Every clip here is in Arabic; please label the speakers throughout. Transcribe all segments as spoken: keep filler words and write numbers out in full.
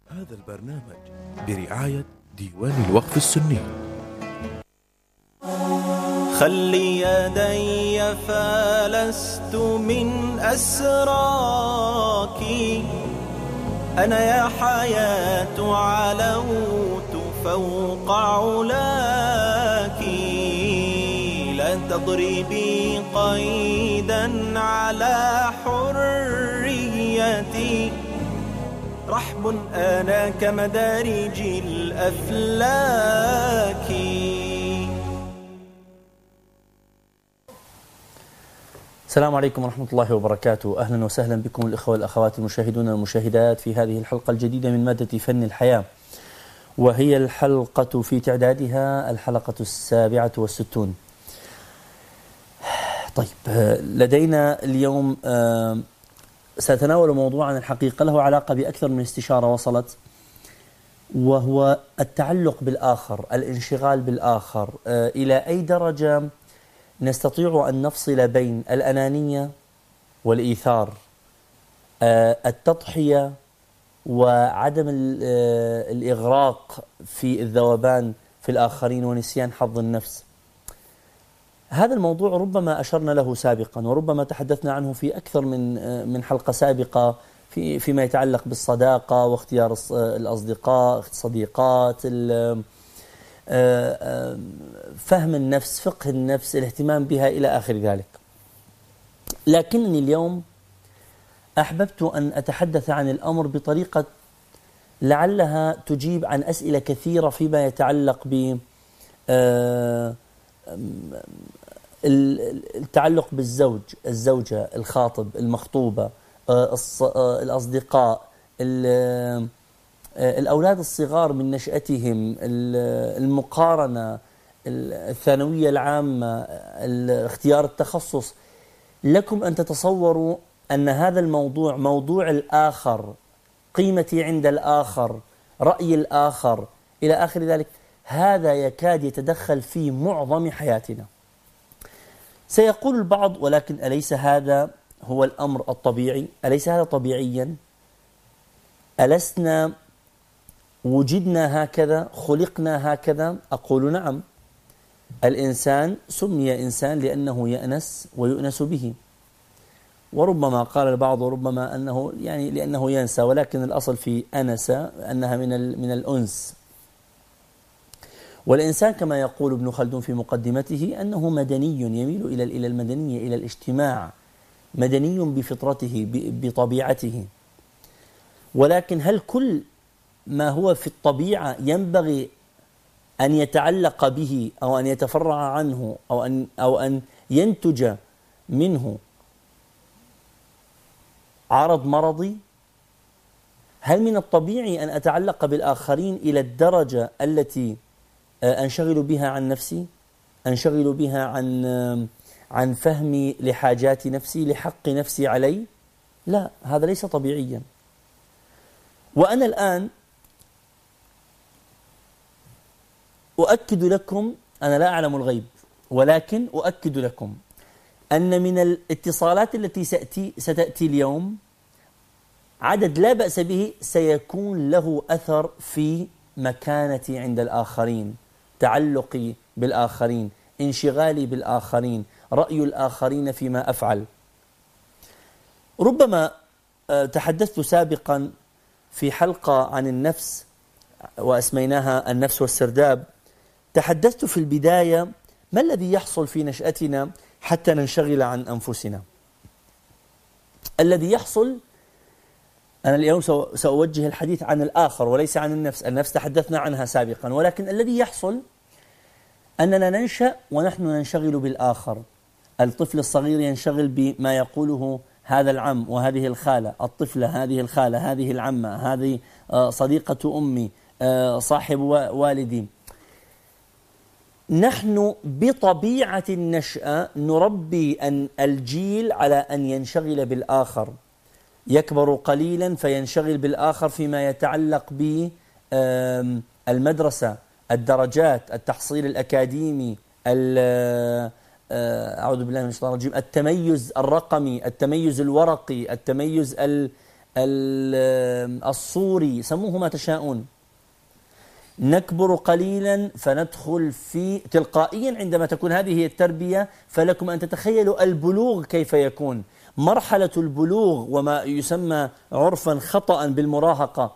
Speaker 1: هذا البرنامج برعاية ديوان الوقف السني.
Speaker 2: خلي يدي فلست من أسراك، أنا يا حياة علوت فوق علاك، لا تضربي قيدا على حريتي، رحب أنا كمدارج الأفلاك.
Speaker 3: السلام عليكم ورحمة الله وبركاته. أهلا وسهلا بكم الإخوة والأخوات المشاهدون والمشاهدات في هذه الحلقة الجديدة من مادة فن الحياة، وهي الحلقة في تعدادها الحلقة السابعة والستون. طيب، لدينا اليوم سأتناول موضوعا الحقيقة له علاقة بأكثر من استشارة وصلت، وهو التعلق بالآخر، الانشغال بالآخر. إلى أي درجة نستطيع أن نفصل بين الأنانية والإيثار، التضحية وعدم الإغراق في الذوبان في الآخرين ونسيان حظ النفس. هذا الموضوع ربما أشرنا له سابقا، وربما تحدثنا عنه في أكثر من من حلقة سابقة في فيما يتعلق بالصداقة واختيار الأصدقاء، الصديقات، فهم النفس، فقه النفس، الاهتمام بها إلى آخر ذلك. لكنني اليوم أحببت أن أتحدث عن الأمر بطريقة لعلها تجيب عن أسئلة كثيرة فيما يتعلق ب التعلق بالزوج، الزوجة، الخاطب، المخطوبة، الأصدقاء، الأولاد الصغار من نشأتهم، المقارنة، الثانوية العامة، اختيار التخصص. لكم أن تتصوروا أن هذا الموضوع، موضوع الآخر، قيمتي عند الآخر، رأي الآخر إلى آخر ذلك، هذا يكاد يتدخل في معظم حياتنا. سيقول البعض: ولكن أليس هذا هو الأمر الطبيعي؟ أليس هذا طبيعيا؟ ألسنا وجدنا هكذا؟ خلقنا هكذا؟ أقول نعم. الإنسان سمي إنسان لأنه يأنس ويؤنس به، وربما قال البعض وربما أنه يعني لأنه ينسى، ولكن الأصل في أنس أنها من من الأنس. والإنسان كما يقول ابن خلدون في مقدمته أنه مدني، يميل إلى إلى المدنية، إلى الاجتماع، مدني بفطرته بطبيعته. ولكن هل كل ما هو في الطبيعة ينبغي أن يتعلق به أو أن يتفرع عنه أو أن أو أن ينتج منه عرض مرضي؟ هل من الطبيعي أن أتعلق بالآخرين إلى الدرجة التي أنشغل بها عن نفسي، أنشغل بها عن عن فهمي لحاجات نفسي، لحق نفسي علي؟ لا، هذا ليس طبيعيا. وأنا الآن أؤكد لكم، أنا لا أعلم الغيب، ولكن أؤكد لكم أن من الاتصالات التي ستأتي, ستأتي اليوم عدد لا بأس به سيكون له أثر في مكانتي عند الآخرين، تعلقي بالآخرين، انشغالي بالآخرين، رأي الآخرين فيما أفعل. ربما تحدثت سابقا في حلقة عن النفس وأسميناها النفس والسرداب. تحدثت في البداية ما الذي يحصل في نشأتنا حتى ننشغل عن أنفسنا. الذي يحصل، أنا اليوم سأوجه الحديث عن الآخر وليس عن النفس. النفس تحدثنا عنها سابقا، ولكن الذي يحصل أننا ننشأ ونحن ننشغل بالآخر. الطفل الصغير ينشغل بما يقوله هذا العم وهذه الخالة، الطفلة هذه الخالة، هذه العمة، هذه صديقة أمي، صاحب والدي. نحن بطبيعة النشأة نربي أن الجيل على أن ينشغل بالآخر، يكبر قليلا فينشغل بالآخر فيما يتعلق بالمدرسة، الدرجات، التحصيل الأكاديمي، أعوذ بالله من الشيطان الرجيم، التميز الرقمي، التميز الورقي، التميز الصوري، سموه ما تشاءون. نكبر قليلا فندخل في تلقائيا عندما تكون هذه هي التربية. فلكم أن تتخيلوا البلوغ كيف يكون، مرحلة البلوغ وما يسمى عرفا خطأ بالمراهقة.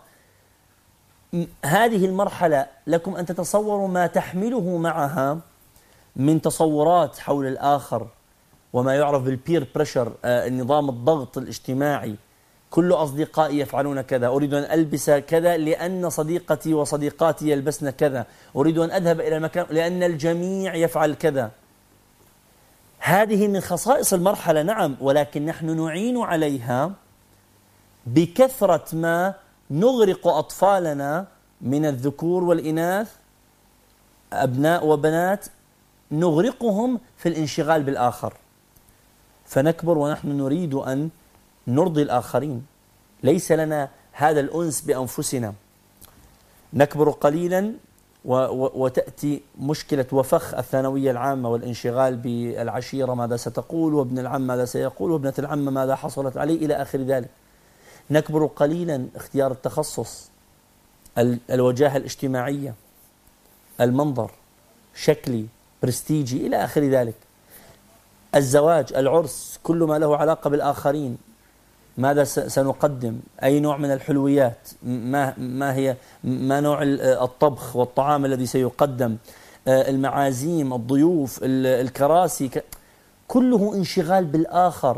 Speaker 3: هذه المرحلة لكم أن تتصوروا ما تحمله معها من تصورات حول الآخر، وما يعرف بالبير بريشر، النظام الضغط الاجتماعي. كل أصدقائي يفعلون كذا، أريد أن ألبس كذا لأن صديقتي وصديقاتي يلبسن كذا، أريد أن أذهب إلى المكان لأن الجميع يفعل كذا. هذه من خصائص المرحلة، نعم، ولكن نحن نعين عليها بكثرة ما نغرق أطفالنا من الذكور والإناث، أبناء وبنات، نغرقهم في الانشغال بالآخر. فنكبر ونحن نريد أن نرضي الآخرين، ليس لنا هذا الأنس بأنفسنا. نكبر قليلا وتأتي مشكلة وفخ الثانوية العامة والانشغال بالعشيرة، ماذا ستقول، وابن العم ماذا سيقول، وابنة العم ماذا حصلت عليه، إلى آخر ذلك. نكبر قليلا اختيار التخصص، الوجاهة الاجتماعية، المنظر، شكلي، برستيجي، إلى آخر ذلك. الزواج، العرس، كل ما له علاقة بالآخرين، ماذا سنقدم، أي نوع من الحلويات، ما ما هي ما نوع الطبخ والطعام الذي سيقدم، المعازيم، الضيوف، الكراسي، كله انشغال بالآخر.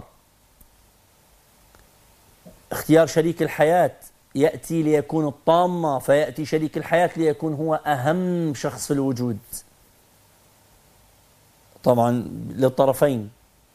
Speaker 3: اختيار شريك الحياة، يأتي ليكون الطامة، فيأتي شريك الحياة ليكون هو أهم شخص في الوجود، طبعا للطرفين.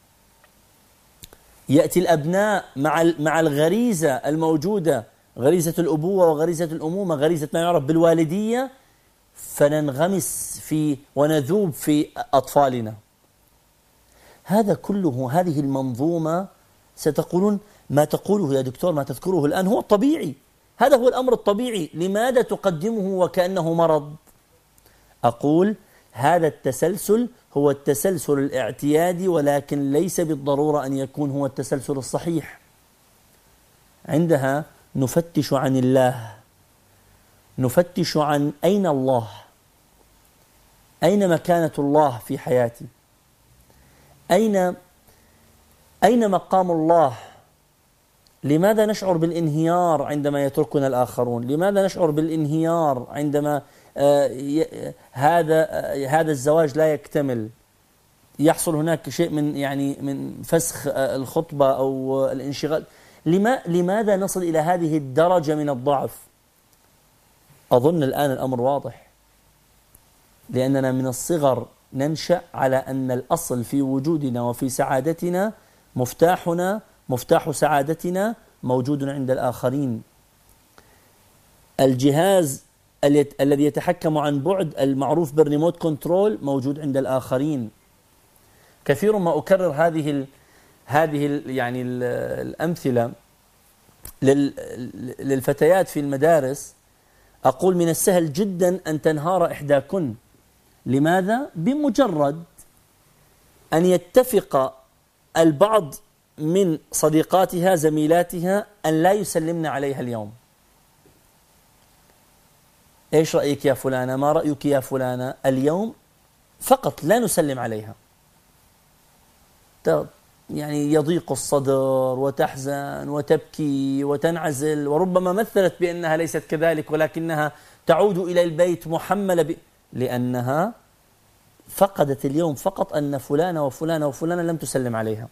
Speaker 3: يأتي الأبناء مع مع الغريزة الموجودة، غريزة الأبوة وغريزة الأمومة، غريزة ما يعرف بالوالدية، فننغمس في ونذوب في أطفالنا. هذا كله، هذه المنظومة، ستقولون ما تقوله يا دكتور، ما تذكره الآن هو الطبيعي، هذا هو الأمر الطبيعي، لماذا تقدمه وكأنه مرض؟ أقول هذا التسلسل هو التسلسل الاعتيادي، ولكن ليس بالضرورة أن يكون هو التسلسل الصحيح. عندها نفتش عن الله، نفتش عن أين الله، أين مكانة الله في حياتي، أين أين مقام الله. لماذا نشعر بالانهيار عندما يتركنا الآخرون؟ لماذا نشعر بالانهيار عندما آه هذا آه هذا الزواج لا يكتمل؟ يحصل هناك شيء من يعني من فسخ آه الخطبة أو آه الانشغال. لما لماذا نصل إلى هذه الدرجة من الضعف؟ أظن الآن الأمر واضح، لأننا من الصغر ننشأ على أن الأصل في وجودنا وفي سعادتنا، مفتاحنا مفتاح سعادتنا موجود عند الآخرين. الجهاز الذي يتحكم عن بعد، المعروف بالريموت كنترول، موجود عند الآخرين. كثير ما أكرر هذه ال هذه ال يعني ال الأمثلة للفتيات في المدارس. أقول من السهل جدا أن تنهار إحداكن. لماذا؟ بمجرد أن يتفق البعض من صديقاتها زميلاتها أن لا يسلمن عليها اليوم. إيش رأيك يا فلانة؟ ما رأيك يا فلانة؟ اليوم فقط لا نسلم عليها. يعني يضيق الصدر وتحزن وتبكي وتنعزل، وربما مثلت بأنها ليست كذلك، ولكنها تعود إلى البيت محملة ب... لأنها فقدت اليوم فقط أن فلانة وفلانة وفلانة لم تسلم عليها.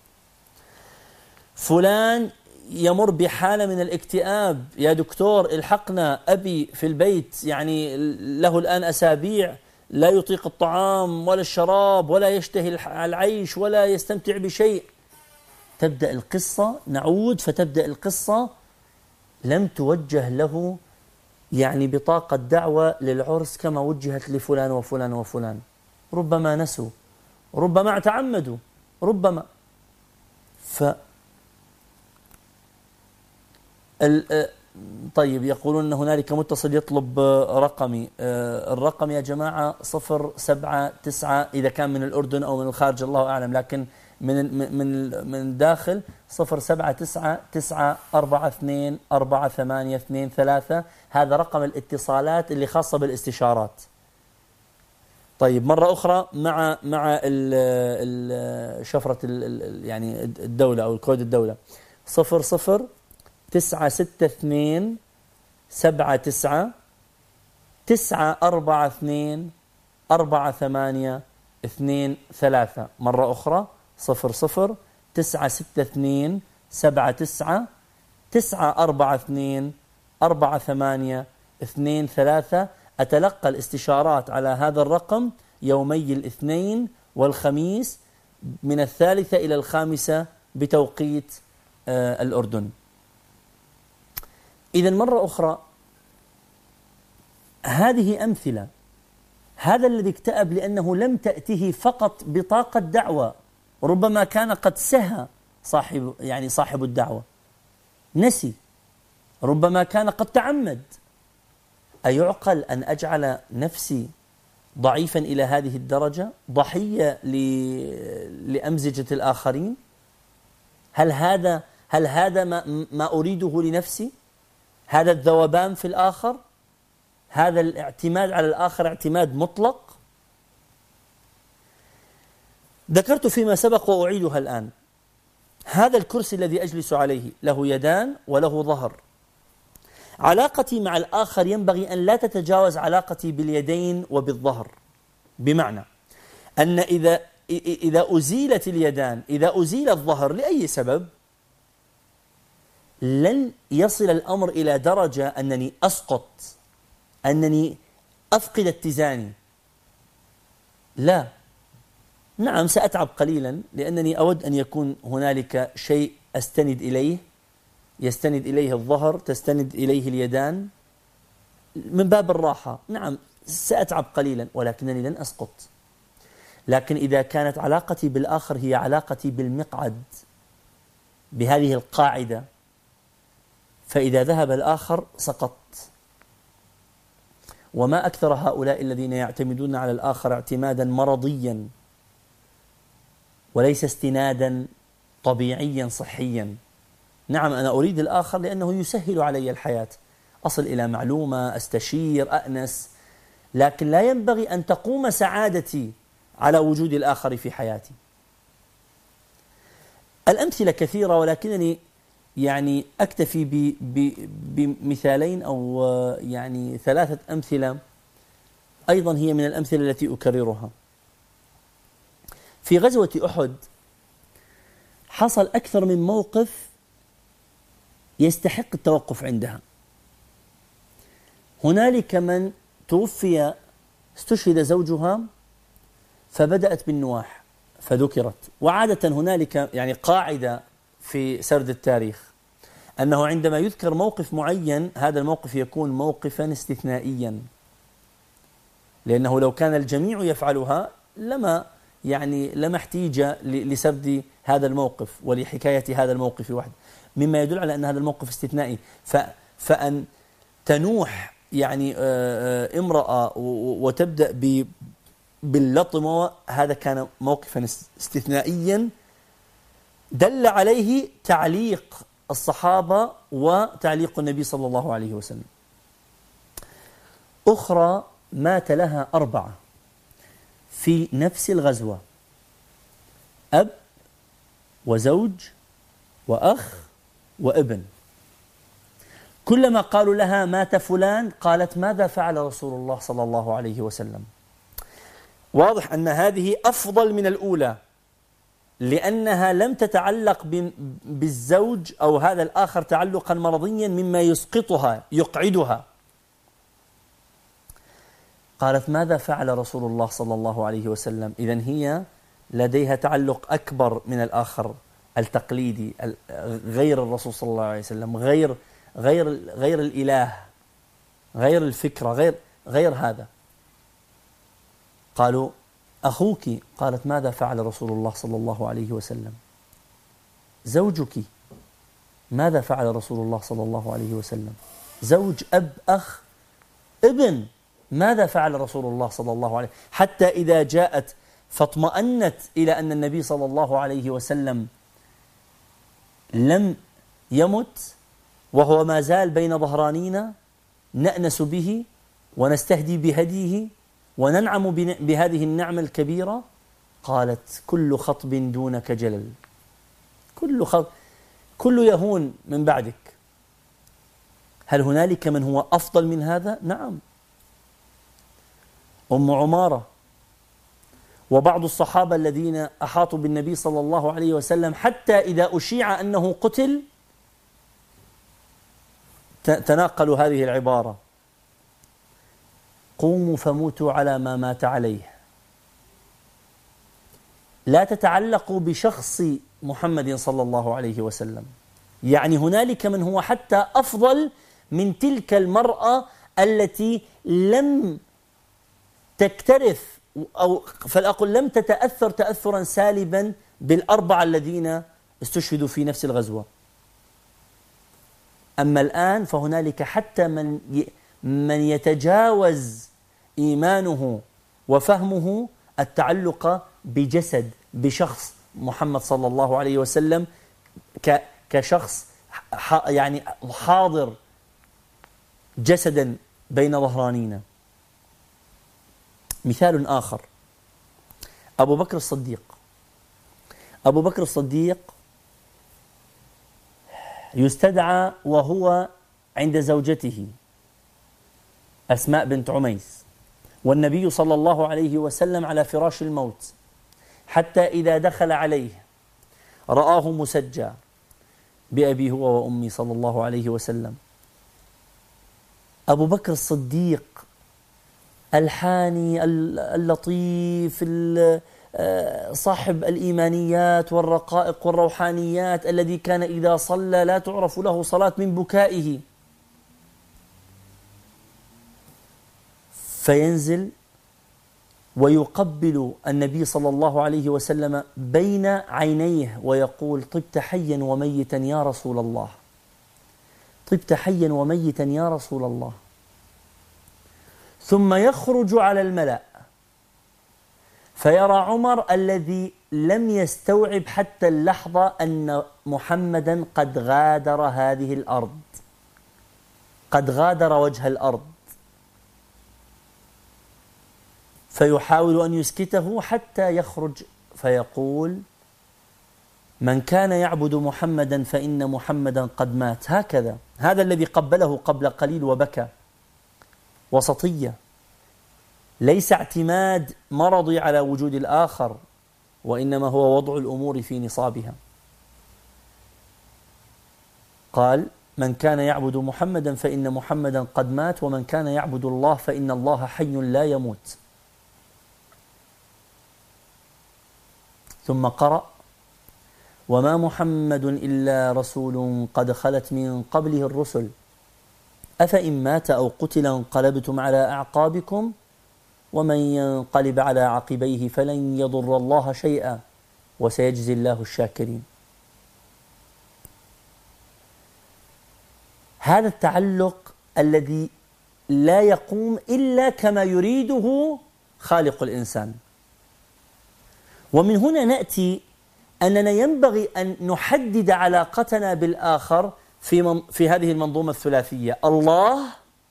Speaker 3: فلان يمر بحالة من الاكتئاب، يا دكتور الحقنا، أبي في البيت يعني له الآن أسابيع لا يطيق الطعام ولا الشراب ولا يشتهي العيش ولا يستمتع بشيء. تبدأ القصة، نعود فتبدأ القصة، لم توجه له يعني بطاقة دعوة للعرس كما وجهت لفلان وفلان وفلان. ربما نسوا، ربما تعمدوا، ربما ف طيب يقولون أن هنالك متصل يطلب رقمي. الرقم يا جماعة صفر سبعة تسعة، إذا كان من الأردن أو من الخارج الله أعلم، لكن من من من داخل صفر سبعة تسعة تسعة أربعة اثنين أربعة ثمانية اثنين ثلاثة. هذا رقم الاتصالات اللي خاصة بالاستشارات. طيب مرة أخرى مع مع ال شفرة ال يعني الدولة أو الكود الدولة صفر صفر تسعة ستة اثنين سبعة تسعة تسعة أربعة اثنين أربعة ثمانية اثنين ثلاثة. مرة أخرى صفر صفر تسعة ستة اثنين سبعة تسعة تسعة أربعة اثنين أربعة ثمانية اثنين ثلاثة. أتلقى الاستشارات على هذا الرقم يومي الاثنين والخميس من الثالثة إلى الخامسة بتوقيت آه الأردن. إذن مرة أخرى هذه أمثلة. هذا الذي اكتئب لأنه لم تأته فقط بطاقة دعوة، ربما كان قد سهى صاحب يعني صاحب الدعوة، نسي، ربما كان قد تعمد. أيعقل أن أجعل نفسي ضعيفا إلى هذه الدرجة، ضحية لأمزجة الآخرين؟ هل هذا هل هذا ما, ما أريده لنفسي؟ هذا الذوبان في الآخر؟ هذا الاعتماد على الآخر اعتماد مطلق؟ ذكرت فيما سبق وأعيدها الآن. هذا الكرسي الذي أجلس عليه له يدان وله ظهر. علاقتي مع الآخر ينبغي أن لا تتجاوز علاقتي باليدين وبالظهر، بمعنى أن إذا إذا أزيلت اليدان، إذا أزيل الظهر لأي سبب، لن يصل الأمر إلى درجة أنني أسقط، أنني أفقد اتزاني. لا، نعم سأتعب قليلا لأنني أود أن يكون هنالك شيء أستند إليه، يستند إليه الظهر، تستند إليه اليدان، من باب الراحة. نعم سأتعب قليلا ولكنني لن أسقط. لكن إذا كانت علاقتي بالآخر هي علاقتي بالمقعد، بهذه القاعدة، فإذا ذهب الآخر سقطت. وما أكثر هؤلاء الذين يعتمدون على الآخر اعتمادا مرضيا وليس استنادا طبيعيا صحيا. نعم أنا أريد الآخر لأنه يسهل علي الحياة، أصل إلى معلومة، أستشير، أأنس، لكن لا ينبغي أن تقوم سعادتي على وجود الآخر في حياتي. الأمثلة كثيرة ولكنني يعني أكتفي بمثالين أو يعني ثلاثة أمثلة أيضا هي من الأمثلة التي أكررها. في غزوة أحد حصل أكثر من موقف يستحق التوقف عندها. هنالك من توفي استشهد زوجها فبدأت بالنواح فذكرت. وعادة هنالك يعني قاعدة في سرد التاريخ أنه عندما يذكر موقف معين هذا الموقف يكون موقفا استثنائيا، لأنه لو كان الجميع يفعلها لما يعني لما احتيج لسرد هذا الموقف ولحكاية هذا الموقف وحده، مما يدل على أن هذا الموقف استثنائي. فأن تنوح يعني امرأة وتبدأ باللطم، هذا كان موقفا استثنائيا دل عليه تعليق الصحابة وتعليق النبي صلى الله عليه وسلم. أخرى مات لها أربعة في نفس الغزوة، أب وزوج وأخ وابن. كلما قالوا لها مات فلان قالت ماذا فعل رسول الله صلى الله عليه وسلم. واضح أن هذه أفضل من الأولى لأنها لم تتعلق بالزوج أو هذا الآخر تعلقا مرضيا مما يسقطها يقعدها. قالت ماذا فعل رسول الله صلى الله عليه وسلم. إذن هي لديها تعلق أكبر من الآخر التقليدي غير الرسول صلى الله عليه وسلم، غير غير غير الإله، غير الفكرة، غير غير هذا. قالوا أخوك، قالت ماذا فعل رسول الله صلى الله عليه وسلم. زوجك، ماذا فعل رسول الله صلى الله عليه وسلم. زوج، أب، أخ، ابن، ماذا فعل رسول الله صلى الله عليه وسلم. حتى إذا جاءت فاطمأنت إلى أن النبي صلى الله عليه وسلم لم يمت وهو ما زال بين ظهرانينا، نأنس به ونستهدي بهديه وننعم بهذه النعمة الكبيرة. قالت: كل خطب دونك جلل، كل خطب كل يهون من بعدك. هل هنالك من هو أفضل من هذا؟ نعم. أم عمارة وبعض الصحابة الذين أحاطوا بالنبي صلى الله عليه وسلم حتى إذا أشيع أنه قتل تناقلوا هذه العبارة: قوموا فموتوا على ما مات عليه. لا تتعلقوا بشخص محمد صلى الله عليه وسلم. يعني هنالك من هو حتى أفضل من تلك المرأة التي لم تكترث أو فلأقل لم تتأثر تأثرا سالبا بالأربعة الذين استشهدوا في نفس الغزوة. أما الآن فهنالك حتى من من يتجاوز إيمانه وفهمه التعلق بجسد بشخص محمد صلى الله عليه وسلم كشخص يعني حاضر جسدا بين ظهرانينا. مثال آخر: أبو بكر الصديق. أبو بكر الصديق يستدعى وهو عند زوجته أسماء بنت عميس، والنبي صلى الله عليه وسلم على فراش الموت، حتى إذا دخل عليه رآه مسجى بأبي هو وأمي صلى الله عليه وسلم. أبو بكر الصديق الحاني اللطيف صاحب الإيمانيات والرقائق والروحانيات، الذي كان إذا صلى لا تعرف له صلاة من بكائه، فينزل ويقبل النبي صلى الله عليه وسلم بين عينيه ويقول: طبت حيا وميتا يا رسول الله، طبت حيا وميتا يا رسول الله. ثم يخرج على الملأ فيرى عمر الذي لم يستوعب حتى اللحظة أن محمدا قد غادر هذه الأرض، قد غادر وجه الأرض، فيحاول أن يسكته حتى يخرج فيقول: من كان يعبد محمدا فإن محمدا قد مات. هكذا، هذا الذي قبله قبل قليل وبكى. وسطية، ليس اعتماد مرضي على وجود الآخر، وإنما هو وضع الأمور في نصابها. قال: من كان يعبد محمدا فإن محمدا قد مات، ومن كان يعبد الله فإن الله حي لا يموت. ثم قرأ: وما محمد إلا رسول قد خلت من قبله الرسل أفإن مات أو قتل انقلبتم على أعقابكم ومن ينقلب على عقبيه فلن يضر الله شيئا وسيجزي الله الشاكرين. هذا التعلق الذي لا يقوم إلا كما يريده خالق الإنسان. ومن هنا نأتي أننا ينبغي أن نحدد علاقتنا بالآخر في من في هذه المنظومة الثلاثية: الله،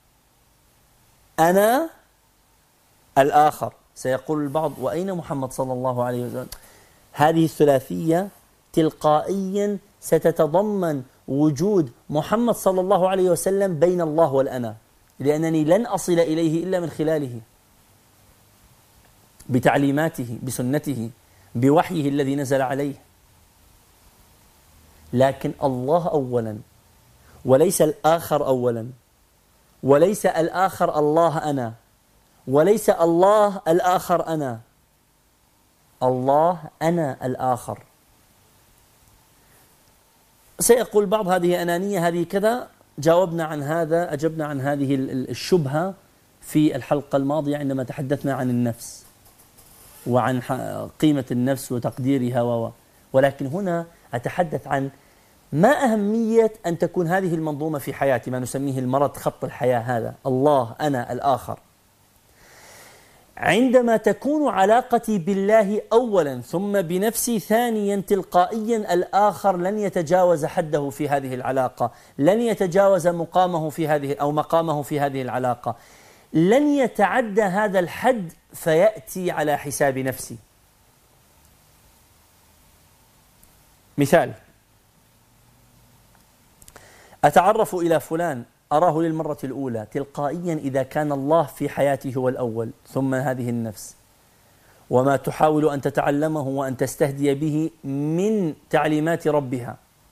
Speaker 3: أنا، الآخر. سيقول البعض: وأين محمد صلى الله عليه وسلم؟ هذه الثلاثية تلقائيا ستتضمن وجود محمد صلى الله عليه وسلم بين الله والأنا، لأنني لن أصل إليه إلا من خلاله، بتعليماته، بسنته، بوحيه الذي نزل عليه. لكن الله أولا، وليس الآخر أولا، وليس الآخر الله أنا، وليس الله الآخر أنا، الله أنا الآخر. سيقول بعض: هذه أنانية، هذه كذا. جاوبنا عن هذا، أجبنا عن هذه الشبهة في الحلقة الماضية عندما تحدثنا عن النفس وعن قيمة النفس وتقديرها و ولكن هنا أتحدث عن ما أهمية أن تكون هذه المنظومة في حياتي، ما نسميه المرض خط الحياة، هذا الله، أنا، الآخر. عندما تكون علاقتي بالله أولا ثم بنفسي ثانيا، تلقائيا الآخر لن يتجاوز حده في هذه العلاقة، لن يتجاوز مقامه في هذه أو مقامه في هذه العلاقة، لن يتعدى هذا الحد فيأتي على حساب نفسي. مثال: أتعرف إلى فلان، أراه للمرة الأولى، تلقائيا إذا كان الله في حياتي هو الأول ثم هذه النفس، وما تحاول أن تتعلمه وأن تستهدي به من تعليمات ربها،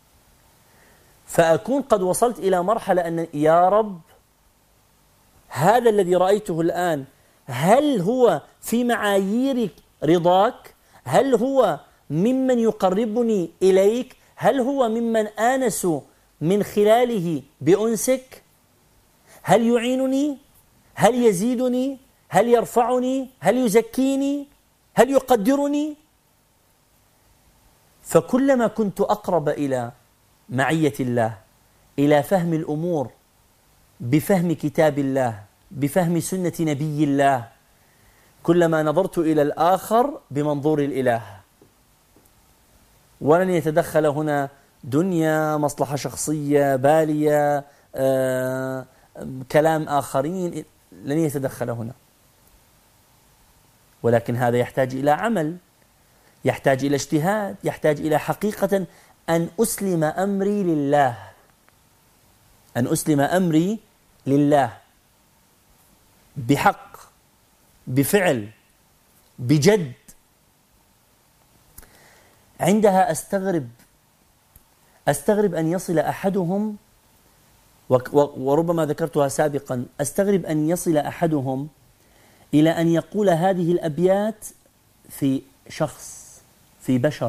Speaker 3: فأكون قد وصلت إلى مرحلة أن يا رب هذا الذي رأيته الآن هل هو في معايير رضاك؟ هل هو ممن يقربني إليك؟ هل هو ممن آنس من خلاله بأنسك؟ هل يعينني؟ هل يزيدني؟ هل يرفعني؟ هل يزكيني؟ هل يقدرني؟ فكلما كنت أقرب إلى معية الله، إلى فهم الأمور بفهم كتاب الله، بفهم سنة نبي الله، كلما نظرت إلى الآخر بمنظور الإله، ولن يتدخل هنا دنيا، مصلحة شخصية، بالية، آه، كلام آخرين، لن يتدخل هنا. ولكن هذا يحتاج إلى عمل، يحتاج إلى اجتهاد، يحتاج إلى حقيقة أن أسلم أمري لله، أن أسلم أمري لله بحق، بفعل، بجد. عندها أستغرب أستغرب أن يصل أحدهم، وربما ذكرتها سابقا، أستغرب أن يصل أحدهم إلى أن يقول هذه الأبيات في شخص، في بشر،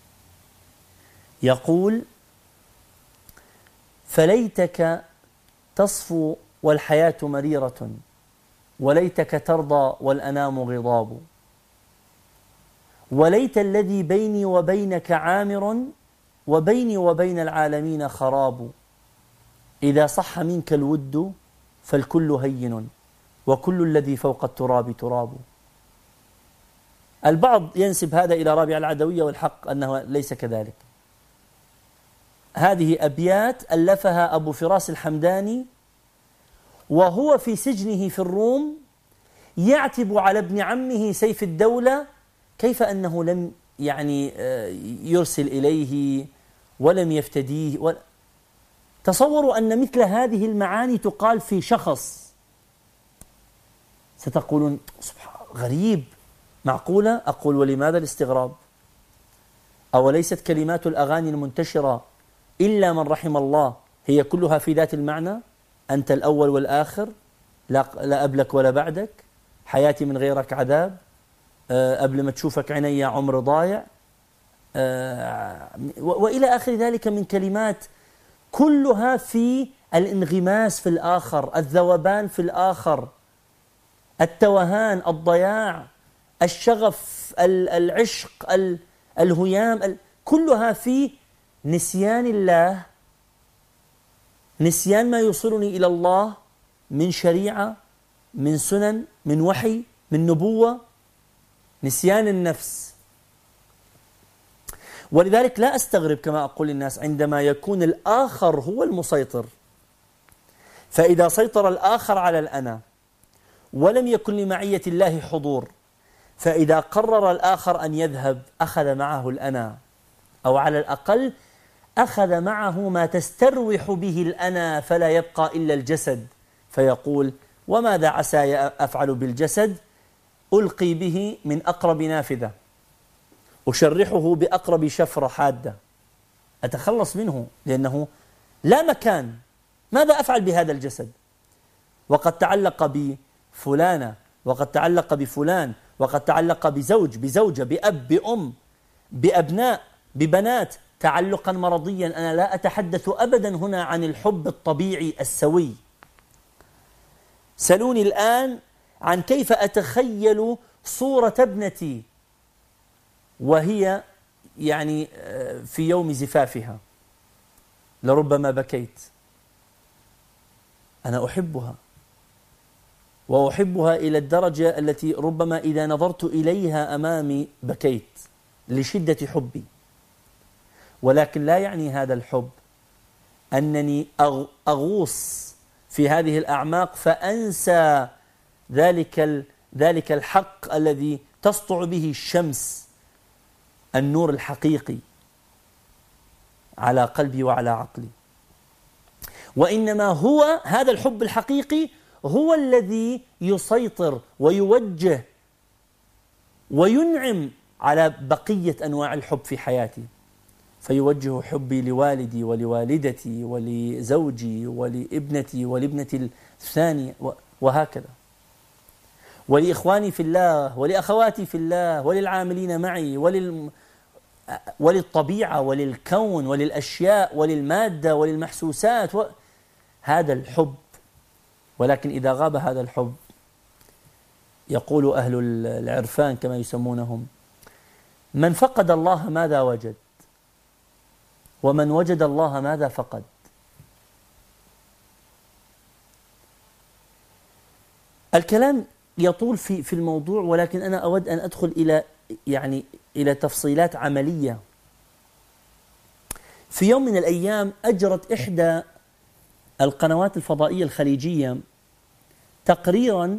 Speaker 3: يقول: فليتك تصفو والحياة مريرة، وليتك ترضى والأنام غضاب، وليت الذي بيني وبينك عامر، وبيني وبين العالمين خراب، إذا صح منك الود فالكل هين، وكل الذي فوق التراب تراب. البعض ينسب هذا إلى رابعة العدوية، والحق أنه ليس كذلك. هذه أبيات ألفها أبو فراس الحمداني وهو في سجنه في الروم، يعتب على ابن عمه سيف الدولة كيف أنه لم يعني يرسل إليه ولم يفتديه. و... تصوروا أن مثل هذه المعاني تقال في شخص. ستقولون سبحان غريب، معقولة؟ أقول: ولماذا الاستغراب؟ أوليست كلمات الأغاني المنتشرة إلا من رحم الله هي كلها في ذات المعنى؟ أنت الأول والآخر، لا, لا أبلك ولا بعدك، حياتي من غيرك عذاب، أه قبل ما تشوفك عيني عمر ضايع، أه وإلى آخر ذلك من كلمات كلها في الانغماس في الآخر، الذوبان في الآخر، التوهان، الضياع، الشغف، العشق، الهيام، كلها في نسيان الله، نسيان ما يوصلني إلى الله من شريعة، من سنن، من وحي، من نبوة، نسيان النفس. ولذلك لا أستغرب كما أقول للناس عندما يكون الآخر هو المسيطر، فإذا سيطر الآخر على الأنا ولم يكن لمعية الله حضور، فإذا قرر الآخر أن يذهب أخذ معه الأنا، أو على الأقل أخذ معه ما تستروح به الأنا، فلا يبقى إلا الجسد، فيقول: وماذا عسى أفعل بالجسد؟ ألقي به من أقرب نافذة، أشرحه بأقرب شفرة حادة، أتخلص منه لأنه لا مكان. ماذا أفعل بهذا الجسد؟ وقد تعلق بفلانة، وقد تعلق بفلان، وقد تعلق بزوج، بزوجة، بأب، بأم، بأبناء، ببنات، تعلقا مرضيا. أنا لا أتحدث أبدا هنا عن الحب الطبيعي السوي. سلوني الآن عن كيف أتخيل صورة ابنتي وهي يعني في يوم زفافها، لربما بكيت. أنا أحبها، وأحبها إلى الدرجة التي ربما إذا نظرت إليها أمامي بكيت لشدة حبي. ولكن لا يعني هذا الحب أنني أغوص في هذه الأعماق فأنسى ذلك ذلك الحق الذي تسطع به الشمس، النور الحقيقي، على قلبي وعلى عقلي. وإنما هو هذا الحب الحقيقي هو الذي يسيطر ويوجه وينعم على بقية أنواع الحب في حياتي، فيوجه حبي لوالدي ولوالدتي ولزوجي ولابنتي ولابنتي الثانية وهكذا، ولإخواني في الله ولأخواتي في الله وللعاملين معي ولل وللطبيعة وللكون وللأشياء وللمادة وللمحسوسات و... هذا الحب. ولكن إذا غاب هذا الحب يقول أهل العرفان كما يسمونهم: من فقد الله ماذا وجد، ومن وجد الله ماذا فقد. الكلام يطول في في الموضوع، ولكن أنا أود أن أدخل إلى يعني إلى تفصيلات عملية. في يوم من الأيام أجرت إحدى القنوات الفضائية الخليجية تقريرا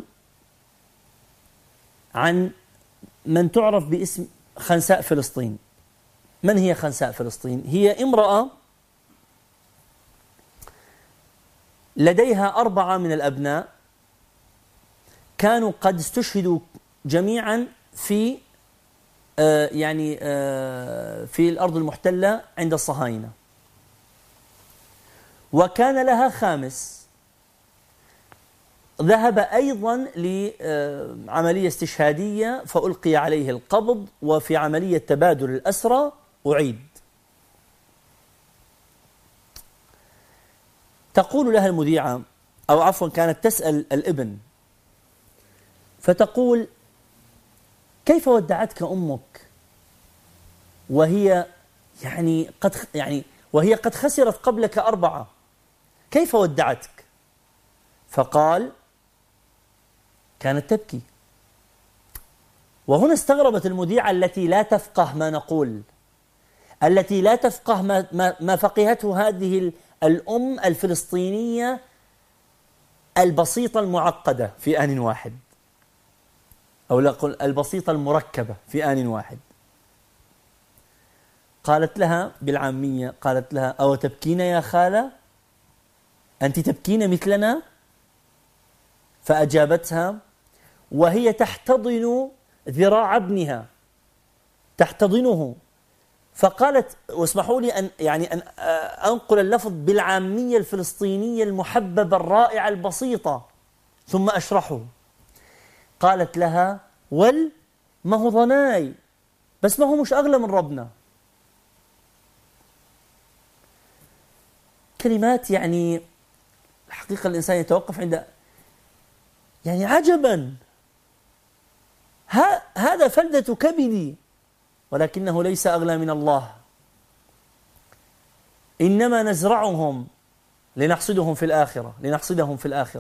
Speaker 3: عن من تعرف باسم خنساء فلسطين. من هي خنساء فلسطين؟ هي امرأة لديها أربعة من الأبناء كانوا قد استشهدوا جميعا في آه يعني آه في الأرض المحتلة عند الصهاينة، وكان لها خامس ذهب أيضا لعملية استشهادية فألقي عليه القبض، وفي عملية تبادل الأسرى أعيد. تقول لها المذيعة، أو عفوا كانت تسأل الابن، فتقول: كيف ودعتك أمك وهي يعني قد يعني وهي قد خسرت قبلك أربعة، كيف ودعتك؟ فقال: كانت تبكي. وهنا استغربت المذيعة التي لا تفقه ما نقول، التي لا تفقه ما, ما, ما فقهته هذه الأم الفلسطينية البسيطة المعقدة في آن واحد، أو لا أقول البسيطة المركبة في آن واحد. قالت لها بالعامية، قالت لها: أو تبكين يا خالة؟ أنت تبكين مثلنا؟ فأجابتها وهي تحتضن ذراع ابنها، تحتضنه. فقالت، واسمحوا لي أن يعني أن أنقل اللفظ بالعامية الفلسطينية المحببة الرائعة البسيطة ثم أشرحه. قالت لها: ول ما هو ضناي، بس ما هو مش أغلى من ربنا. كلمات يعني الحقيقة الإنسان يتوقف عند يعني عجبا، ها هذا فلذة كبدي، ولكنه ليس أغلى من الله. إنما نزرعهم لنحصدهم في الآخرة لنحصدهم في الآخرة.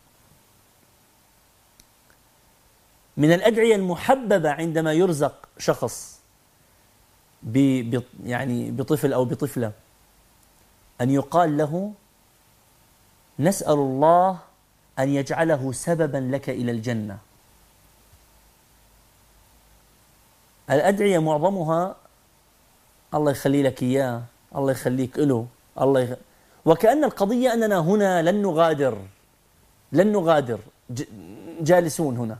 Speaker 3: من الأدعية المحببة عندما يرزق شخص ب يعني بطفل أو بطفلة أن يقال له: نسأل الله أن يجعله سببا لك إلى الجنة. الأدعية معظمها الله يخلي لك إياه، الله يخليك له، الله يخ... وكأن القضية أننا هنا لن نغادر لن نغادر جالسون هنا.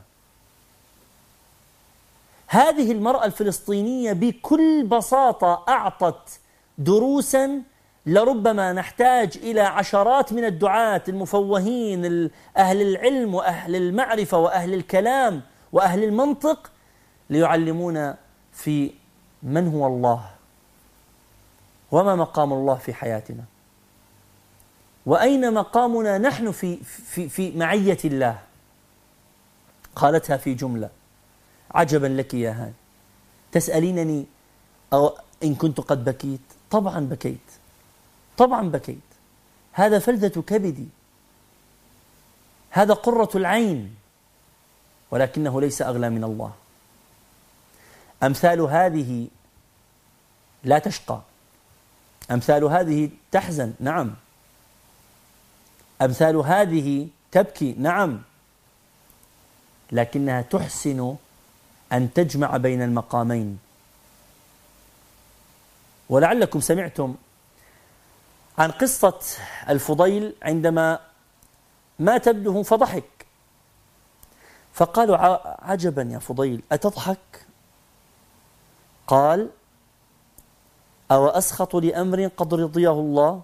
Speaker 3: هذه المرأة الفلسطينية بكل بساطة أعطت دروسا لربما نحتاج إلى عشرات من الدعاة المفوهين أهل العلم وأهل المعرفة وأهل الكلام وأهل المنطق ليعلمونا في من هو الله، وما مقام الله في حياتنا، وأين مقامنا نحن في, في, في معية الله. قالتها في جملة: عجبا لك يا هان، تسألينني أو إن كنت قد بكيت؟ طبعا بكيت، طبعا بكيت. هذا فلذة كبدي، هذا قرة العين. ولكنه ليس أغلى من الله. أمثال هذه لا تشقى، أمثال هذه تحزن، نعم، أمثال هذه تبكي، نعم، لكنها تحسن أن تجمع بين المقامين. ولعلكم سمعتم عن قصة الفضيل عندما مات ابنه فضحك، فقالوا عجبا يا فضيل أتضحك؟ قال أو أسخط لأمر قد رضيه الله؟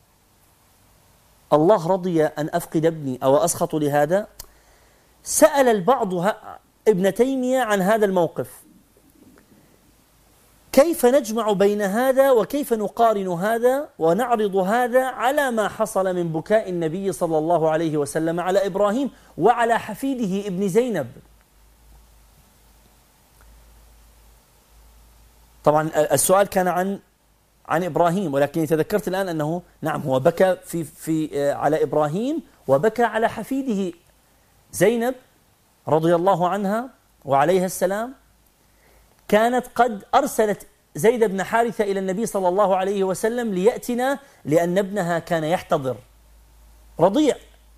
Speaker 3: الله رضي أن أفقد ابني أو أسخط لهذا؟ سأل البعض ابن تيمية عن هذا الموقف، كيف نجمع بين هذا وكيف نقارن هذا ونعرض هذا على ما حصل من بكاء النبي صلى الله عليه وسلم على إبراهيم وعلى حفيده ابن زينب. طبعا السؤال كان عن عن إبراهيم، ولكن تذكرت الآن أنه نعم هو بكى في في على إبراهيم وبكى على حفيده زينب رضي الله عنها وعليها السلام. كانت قد أرسلت زيد بن حارثة إلى النبي صلى الله عليه وسلم ليأتنا لأن ابنها كان يحتضر رضيع،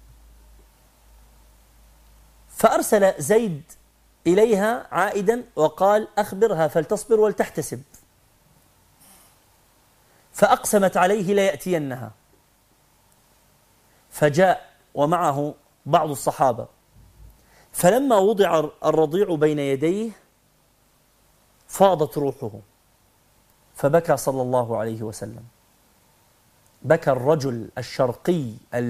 Speaker 3: فأرسل زيد إليها عائدا وقال أخبرها فلتصبر ولتحتسب، فأقسمت عليه ليأتينها، فجاء ومعه بعض الصحابة، فلما وضع الرضيع بين يديه فاضت روحه فبكى صلى الله عليه وسلم. بكى الرجل الشرقي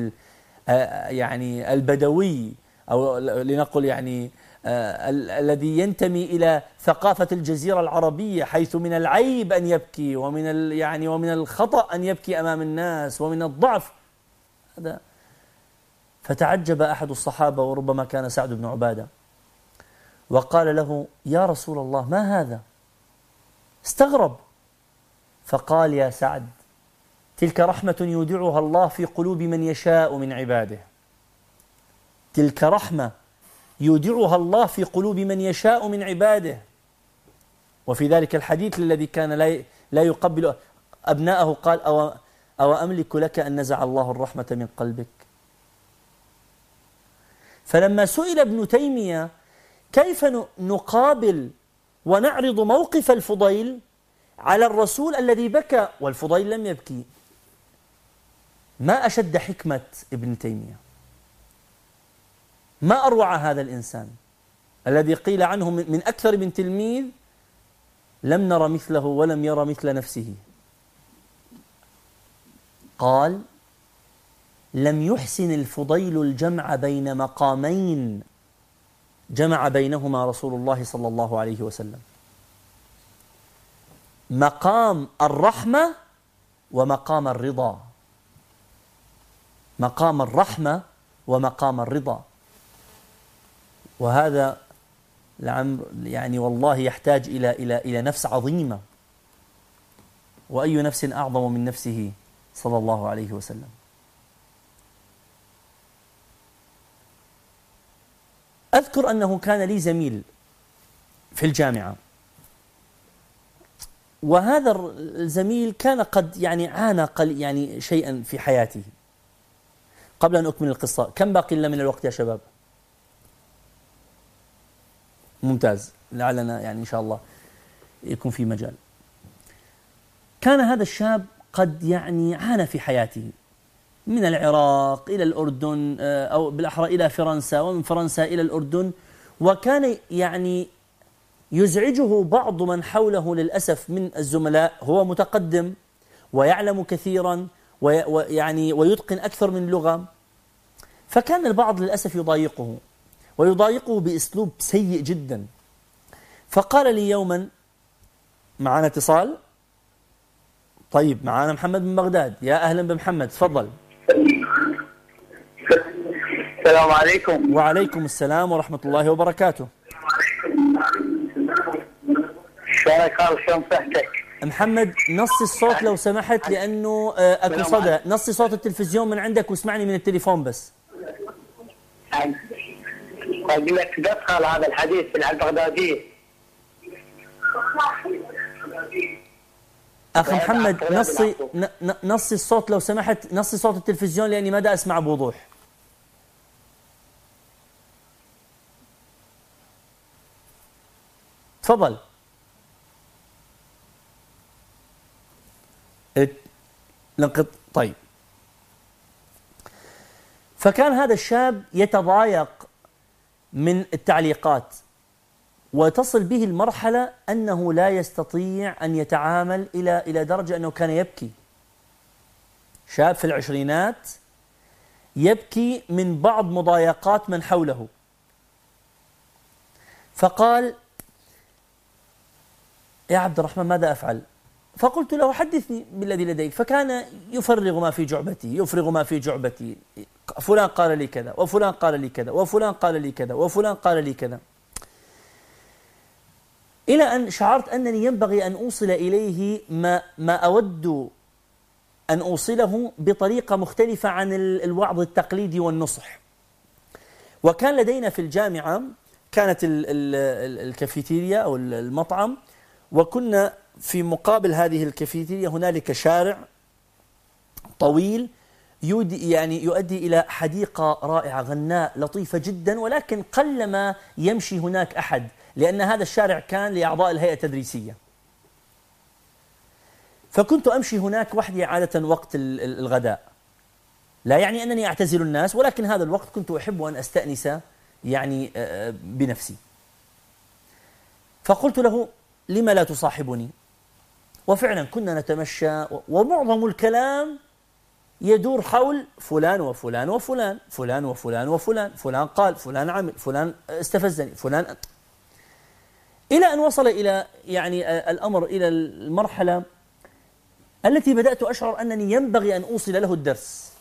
Speaker 3: يعني البدوي أو لنقل يعني الذي ينتمي إلى ثقافة الجزيرة العربية، حيث من العيب أن يبكي ومن يعني ومن الخطأ أن يبكي أمام الناس ومن الضعف هذا. فتعجب أحد الصحابة وربما كان سعد بن عبادة وقال له يا رسول الله ما هذا؟ استغرب، فقال يا سعد تلك رحمة يودعها الله في قلوب من يشاء من عباده، تلك رحمة يودعها الله في قلوب من يشاء من عباده. وفي ذلك الحديث الذي كان لا لا يقبل أبناءه قال أو, أو أملك لك أن نزع الله الرحمة من قلبك. فلما سئل ابن تيمية كيف نقابل ونعرض موقف الفضيل على الرسول الذي بكى والفضيل لم يبكي، ما أشد حكمة ابن تيمية، ما أروع هذا الإنسان الذي قيل عنه من أكثر من تلميذ لم نر مثله ولم ير مثل نفسه. قال لم يحسن الفضيل الجمع بين مقامين جمع بينهما رسول الله صلى الله عليه وسلم، مقام الرحمة ومقام الرضا، مقام الرحمة ومقام الرضا. وهذا لعمر يعني والله يحتاج إلى إلى إلى نفس عظيمة، وأي نفس أعظم من نفسه صلى الله عليه وسلم. أذكر أنه كان لي زميل في الجامعة، وهذا الزميل كان قد يعني عانى يعني شيئا في حياته. قبل أن أكمل القصة، كم باقي لنا من الوقت يا شباب؟ ممتاز، لعلنا يعني إن شاء الله يكون في مجال. كان هذا الشاب قد يعني عانى في حياته من العراق إلى الأردن، أو بالأحرى إلى فرنسا، ومن فرنسا إلى الأردن، وكان يعني يزعجه بعض من حوله للأسف من الزملاء. هو متقدم ويعلم كثيرا ويعني ويتقن أكثر من لغة، فكان البعض للأسف يضايقه ويضايقه بأسلوب سيء جدا. فقال لي يوما، معنا اتصال؟ طيب معنا محمد من بغداد، يا أهلا بمحمد، تفضل.
Speaker 4: السلام عليكم.
Speaker 3: وعليكم السلام ورحمة الله وبركاته.
Speaker 4: شلونك خالد، شلون صحتك؟
Speaker 3: محمد نص الصوت لو سمحت، لأنه أكو صدى، نص صوت التلفزيون من عندك واسمعني من التليفون بس.
Speaker 4: أقول لك دقق قال هذا الحديث عن البغدادي.
Speaker 3: أخ محمد نصي نصي الصوت لو سمحت، نصي صوت التلفزيون لأني ما دا أسمع بوضوح. تفضل. طيب، فكان هذا الشاب يتضايق من التعليقات، وتصل به المرحلة أنه لا يستطيع أن يتعامل إلى إلى درجة أنه كان يبكي. شاب في العشرينات يبكي من بعض مضايقات من حوله، فقال: يا عبد الرحمن ماذا أفعل؟ فقلت له: حدثني بالذي لديك. فكان يفرغ ما في جعبتي، يفرغ ما في جعبتي. فلان قال لي كذا، وفلان قال لي كذا، وفلان قال لي كذا، وفلان قال لي كذا، إلى أن شعرت أنني ينبغي أن أوصل إليه ما ما أود أن أوصله بطريقة مختلفة عن الوعظ التقليدي والنصح. وكان لدينا في الجامعة كانت الكافيتيريا أو المطعم، وكنا في مقابل هذه الكافيتيريا هنالك شارع طويل يودي يعني يؤدي إلى حديقة رائعة غناء لطيفة جدا، ولكن قلما يمشي هناك أحد، لأن هذا الشارع كان لأعضاء الهيئة التدريسية. فكنت أمشي هناك وحدي عادة وقت الغداء، لا يعني أنني أعتزل الناس، ولكن هذا الوقت كنت أحب أن أستأنس يعني بنفسي. فقلت له: لما لا تصاحبني؟ وفعلا كنا نتمشى، ومعظم الكلام يدور حول فلان وفلان وفلان، فلان وفلان وفلان، فلان قال، فلان عمل، فلان استفزني، فلان، إلى أن وصل إلى يعني الأمر إلى المرحلة التي بدأت أشعر أنني ينبغي أن أوصل له الدرس.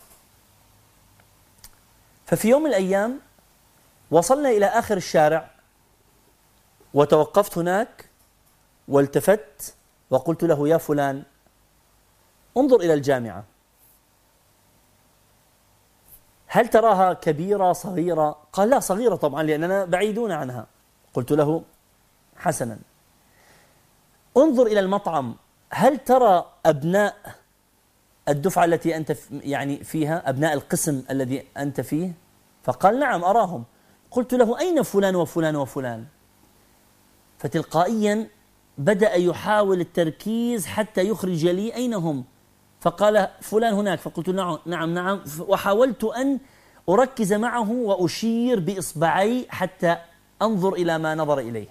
Speaker 3: ففي يوم من الأيام وصلنا إلى آخر الشارع، وتوقفت هناك والتفت وقلت له: يا فلان، انظر إلى الجامعة، هل تراها كبيرة صغيرة؟ قال: لا، صغيرة طبعا لأننا بعيدون عنها. قلت له: حسنا. انظر إلى المطعم، هل ترى أبناء الدفعة التي أنت يعني فيها، أبناء القسم الذي أنت فيه؟ فقال: نعم أراهم. قلت له: أين فلان وفلان وفلان؟ فتلقائيا بدأ يحاول التركيز حتى يخرج لي أين هم. فقال: فلان هناك. فقلت: نعم نعم نعم. وحاولت أن أركز معه وأشير بإصبعي حتى أنظر إلى ما نظر إليه.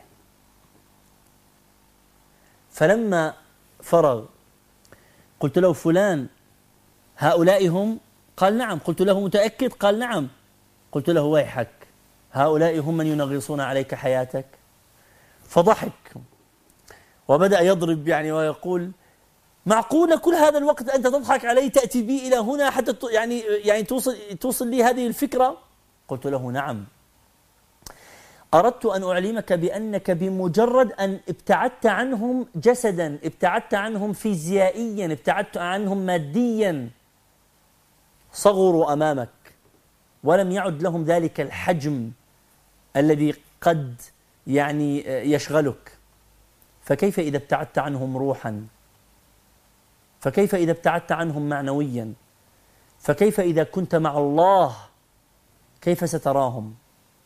Speaker 3: فلما فرغ قلت له: فلان، هؤلاء هم؟ قال: نعم. قلت له: متأكد؟ قال: نعم. قلت له: ويحك، هؤلاء هم من ينغصون عليك حياتك؟ فضحك وبدأ يضرب يعني ويقول: معقول كل هذا الوقت أنت تضحك علي، تأتي بي إلى هنا حتى يعني يعني توصل توصل لي هذه الفكرة؟ قلت له: نعم، أردت أن أعلمك بأنك بمجرد أن ابتعدت عنهم جسدا، ابتعدت عنهم فيزيائيا، ابتعدت عنهم ماديا، صغروا أمامك ولم يعد لهم ذلك الحجم الذي قد يعني يشغلك. فكيف إذا ابتعدت عنهم روحا؟ فكيف إذا ابتعدت عنهم معنويا؟ فكيف إذا كنت مع الله؟ كيف ستراهم؟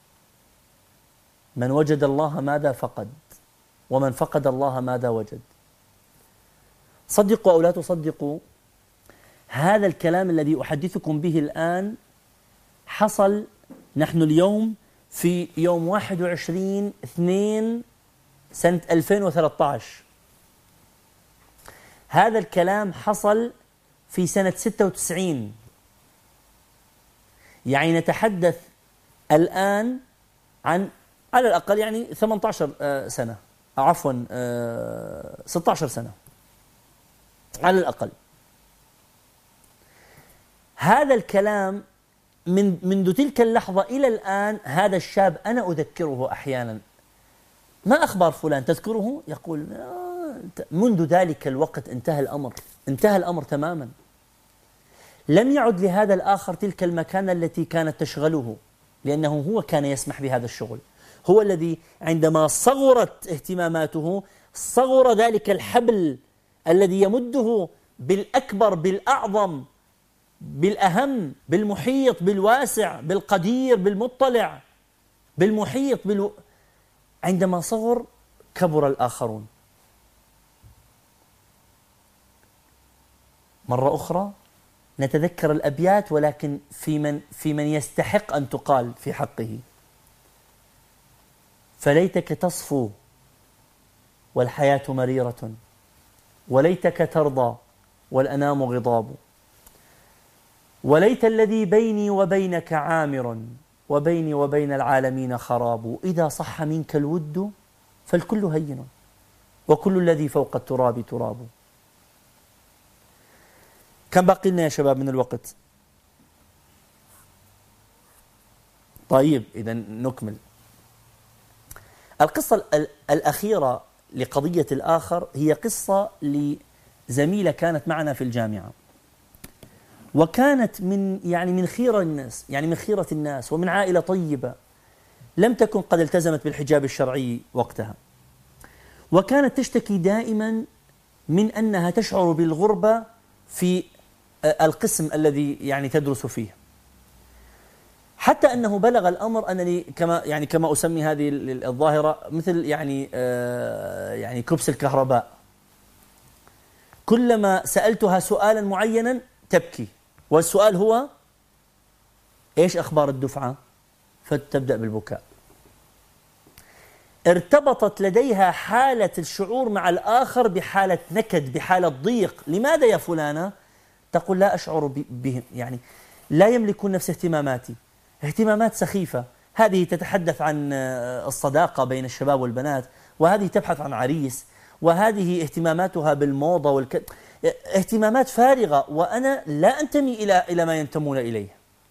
Speaker 3: من وجد الله ماذا فقد، ومن فقد الله ماذا وجد. صدقوا أو لا تصدقوا، هذا الكلام الذي أحدثكم به الآن حصل، نحن اليوم في يوم واحد وعشرين اثنين سنة ألفين وثلاثة عشر. هذا الكلام حصل في سنة ستة وتسعين، يعني نتحدث الآن عن على الأقل يعني ثمانية عشر سنة، أو عفوا ستة عشر سنة على الأقل. هذا الكلام من منذ تلك اللحظة إلى الآن، هذا الشاب أنا أذكره أحيانا: ما أخبار فلان؟ تذكره؟ يقول: منذ ذلك الوقت انتهى الأمر، انتهى الأمر تماما. لم يعد لهذا الآخر تلك المكانة التي كانت تشغله، لأنه هو كان يسمح بهذا الشغل، هو الذي عندما صغرت اهتماماته صغر ذلك الحبل الذي يمده بالأكبر بالأعظم بالأهم بالمحيط بالواسع بالقدير بالمطلع بالمحيط بالو... عندما صغر كبر الآخرون. مرة أخرى نتذكر الأبيات ولكن في من, في من يستحق أن تقال في حقه. فليتك تصفو والحياة مريرة، وليتك ترضى والأنام غضاب، وليت الذي بيني وبينك عامر، وبيني وبين العالمين خراب. إذا صح منك الود فالكل هين، وكل الذي فوق التراب تراب. كم باقي لنا يا شباب من الوقت؟ طيب إذا نكمل. القصة الأخيرة لقضية الآخر هي قصة لزميلة كانت معنا في الجامعة، وكانت من يعني من خيرة الناس، يعني من خيرة الناس، ومن عائلة طيبة لم تكن قد التزمت بالحجاب الشرعي وقتها، وكانت تشتكي دائما من أنها تشعر بالغربة في القسم الذي يعني تدرس فيه، حتى أنه بلغ الأمر أنني كما يعني كما أسمي هذه الظاهرة مثل يعني آه يعني كبس الكهرباء. كلما سألتها سؤالا معينا تبكي، والسؤال هو إيش أخبار الدفعة؟ فتبدأ بالبكاء. ارتبطت لديها حالة الشعور مع الآخر بحالة نكد، بحالة ضيق. لماذا يا فلانة؟ تقول لا أشعر بهم، يعني لا يملكون نفس اهتماماتي، اهتمامات سخيفة. هذه تتحدث عن الصداقة بين الشباب والبنات، وهذه تبحث عن عريس، وهذه اهتماماتها بالموضة والك... اهتمامات فارغة، وأنا لا أنتمي إلى إلى ما ينتمون إليه.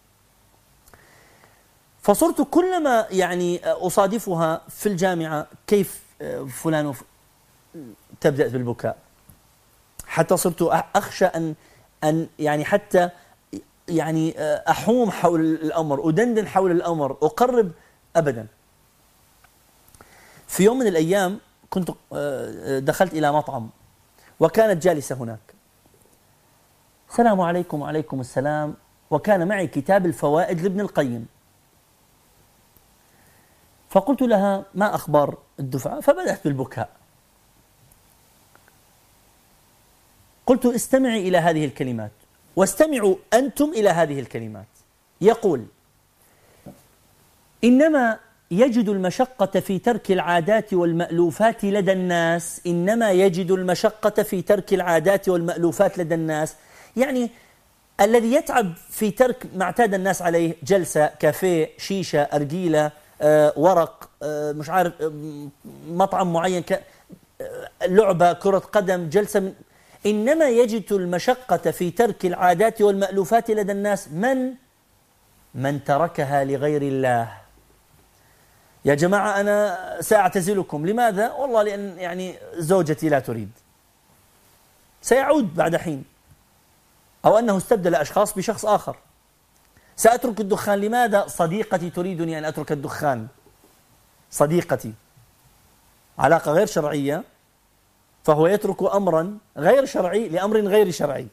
Speaker 3: فصرت كلما يعني أصادفها في الجامعة كيف فلان تبدأ بالبكاء، حتى صرت أخشى أن أن يعني حتى يعني أحوم حول الأمر، أدندن حول الأمر، أقرب أبدا. في يوم من الأيام كنت دخلت إلى مطعم وكانت جالسة هناك. السلام عليكم. وعليكم السلام. وكان معي كتاب الفوائد لابن القيم. فقلت لها ما أخبار الدفعة؟ فبدأت بالبكاء. قلت استمعي إلى هذه الكلمات، واستمعوا أنتم إلى هذه الكلمات. يقول: إنما يجد المشقة في ترك العادات والمألوفات لدى الناس. إنما يجد المشقة في ترك العادات والمألوفات لدى الناس، يعني الذي يتعب في ترك ما اعتاد الناس عليه، جلسة، كافيه، شيشة، أرجيلة، آه، ورق، آه، مش عارف، آه، مطعم معين، ك... آه، لعبة، كرة قدم، جلسة من... إنما يجد المشقة في ترك العادات والمألوفات لدى الناس من من تركها لغير الله. يا جماعة أنا سأعتزلكم. لماذا؟ والله لأن يعني زوجتي لا تريد، سيعود بعد حين، أو أنه استبدل أشخاص بشخص آخر. سأترك الدخان. لماذا؟ صديقتي تريدني أن أترك الدخان. صديقتي، علاقة غير شرعية، فهو يترك أمرا غير شرعي لأمر غير شرعي.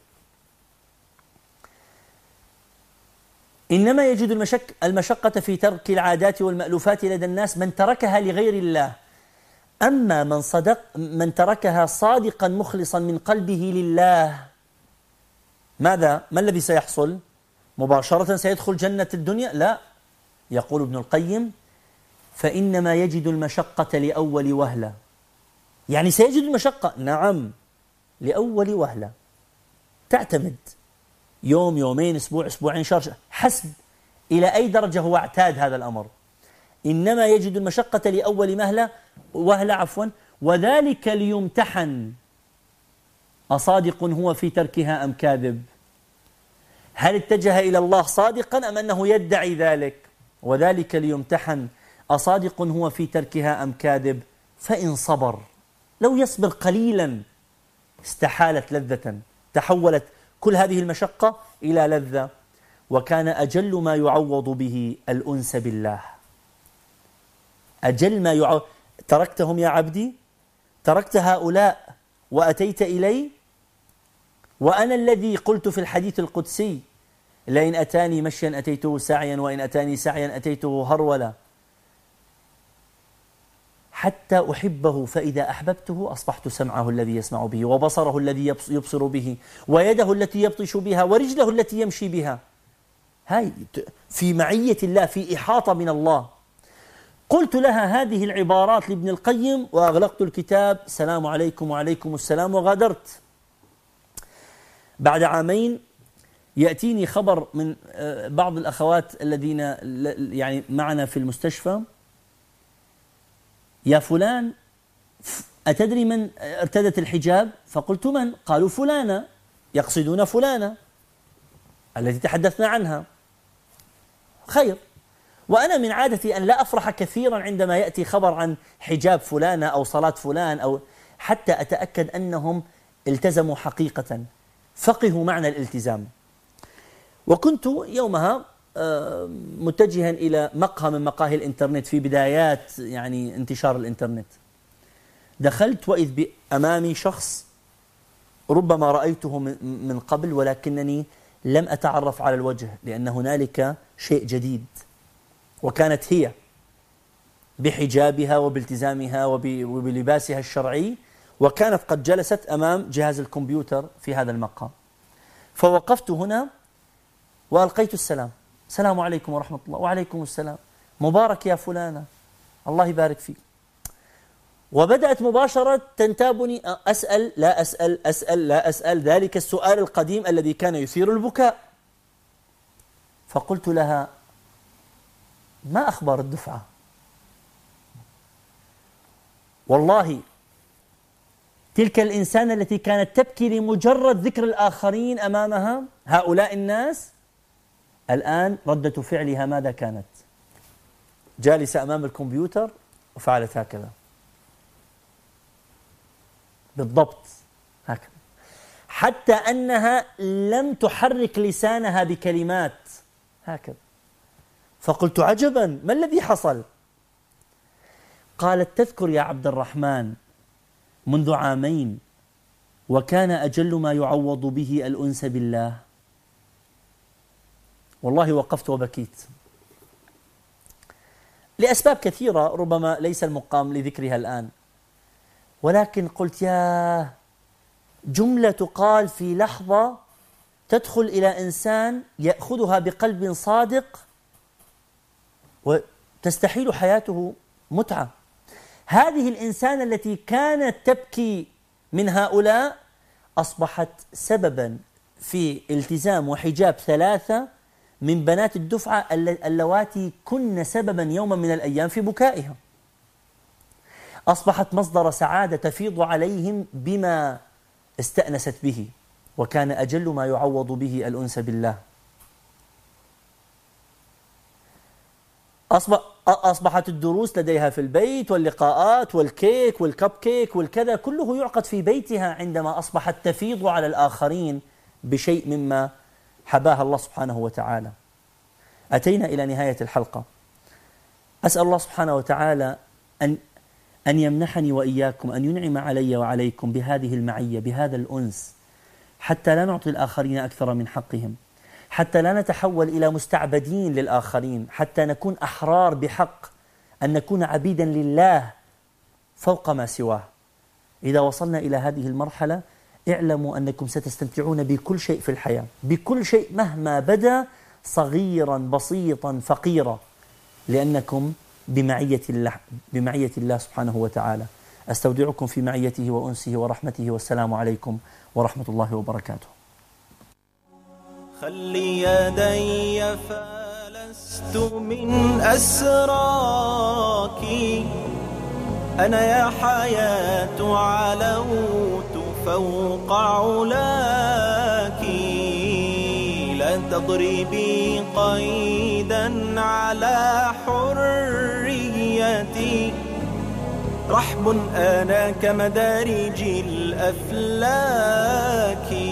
Speaker 3: إنما يجد المشك المشقة في ترك العادات والمألوفات لدى الناس من تركها لغير الله. أما من صدق من تركها صادقا مخلصا من قلبه لله، ماذا؟ ما الذي سيحصل؟ مباشرة سيدخل جنة الدنيا؟ لا. يقول ابن القيم: فإنما يجد المشقة لأول وهلة. يعني سيجد المشقة، نعم، لأول وهلة، تعتمد يوم، يومين، أسبوع، أسبوعين، شهر، حسب إلى أي درجة هو اعتاد هذا الأمر. إنما يجد المشقة لأول مهلة وهلة عفوا وذلك ليمتحن أصادق هو في تركها أم كاذب. هل اتجه إلى الله صادقا أم أنه يدعي ذلك؟ وذلك ليمتحن أصادق هو في تركها أم كاذب. فإن صبر، لو يصبر قليلا، استحالت لذة، تحولت كل هذه المشقة إلى لذة. وكان أجل ما يعوض به الأنس بالله. أجل ما يعو... تركتهم يا عبدي، تركت هؤلاء وأتيت إلي، وأنا الذي قلت في الحديث القدسي: لئن أتاني مشيا أتيته سعيا، وإن أتاني سعيا أتيته هرولا، حتى أحبه، فإذا أحببته أصبحت سمعه الذي يسمع به، وبصره الذي يبصر به، ويده التي يبطش بها، ورجله التي يمشي بها. هاي في معية الله، في إحاطة من الله. قلت لها هذه العبارات لابن القيم وأغلقت الكتاب. السلام عليكم وعليكم السلام، وغادرت. بعد عامين يأتيني خبر من بعض الأخوات الذين يعني معنا في المستشفى: يا فلان، أتدري من ارتدت الحجاب؟ فقلت: من؟ قالوا: فلانة، يقصدون فلانة التي تحدثنا عنها. خير. وأنا من عادتي أن لا أفرح كثيرا عندما يأتي خبر عن حجاب فلانة أو صلاة فلان، أو حتى أتأكد أنهم التزموا حقيقة، فقهوا معنى الالتزام. وكنت يومها متجها إلى مقهى من مقاهي الإنترنت في بدايات يعني انتشار الإنترنت. دخلت وإذ أمامي شخص ربما رأيته من قبل، ولكنني لم أتعرف على الوجه، لأن هنالك شيء جديد. وكانت هي بحجابها وبالتزامها وبلباسها الشرعي، وكانت قد جلست أمام جهاز الكمبيوتر في هذا المقهى. فوقفت هنا وألقيت السلام: السلام عليكم ورحمة الله. وعليكم السلام. مبارك يا فلانة، الله يبارك فيك. وبدأت مباشرة تنتابني أسأل لا أسأل، أسأل لا أسأل، ذلك السؤال القديم الذي كان يثير البكاء. فقلت لها: ما أخبار الدفعة؟ والله تلك الإنسانة التي كانت تبكي لمجرد ذكر الآخرين أمامها، هؤلاء الناس، الآن ردة فعلها ماذا كانت؟ جالسة أمام الكمبيوتر وفعلت هكذا بالضبط، هكذا، حتى أنها لم تحرك لسانها بكلمات، هكذا. فقلت: عجبا، ما الذي حصل؟ قالت: تذكر يا عبد الرحمن منذ عامين وكان أجل ما يعوض به الأنس بالله. والله وقفت وبكيت لأسباب كثيرة ربما ليس المقام لذكرها الآن، ولكن قلت: يا جملة تقال في لحظة تدخل إلى إنسان يأخذها بقلب صادق وتستحيل حياته متعة. هذه الإنسانة التي كانت تبكي من هؤلاء أصبحت سببا في التزام وحجاب ثلاثة من بنات الدفعة اللواتي كن سببا يوما من الأيام في بكائها. أصبحت مصدر سعادة تفيض عليهم بما استأنست به، وكان أجل ما يعوض به الأنس بالله. أصبحت الدروس لديها في البيت، واللقاءات والكيك والكب كيك والكذا كله يعقد في بيتها، عندما أصبحت تفيض على الآخرين بشيء مما حباها الله سبحانه وتعالى. أتينا إلى نهاية الحلقة. أسأل الله سبحانه وتعالى أن أن يمنحني وإياكم، أن ينعم علي وعليكم بهذه المعية، بهذا الأنس، حتى لا نعطي الآخرين أكثر من حقهم، حتى لا نتحول إلى مستعبدين للآخرين، حتى نكون أحرار بحق، أن نكون عبيدا لله فوق ما سواه. إذا وصلنا إلى هذه المرحلة اعلموا أنكم ستستمتعون بكل شيء في الحياة، بكل شيء مهما بدا صغيرا بسيطا فقيرا، لأنكم بمعية الله, بمعية الله سبحانه وتعالى. أستودعكم في معيته وأنسه ورحمته، والسلام عليكم ورحمة الله وبركاته.
Speaker 2: خلي يدي فلست من أسراك، أنا يا حياة علوت فوق علاك، لا تضربي قيدا على حريتي، رحب أنا كمدارج الأفلاك.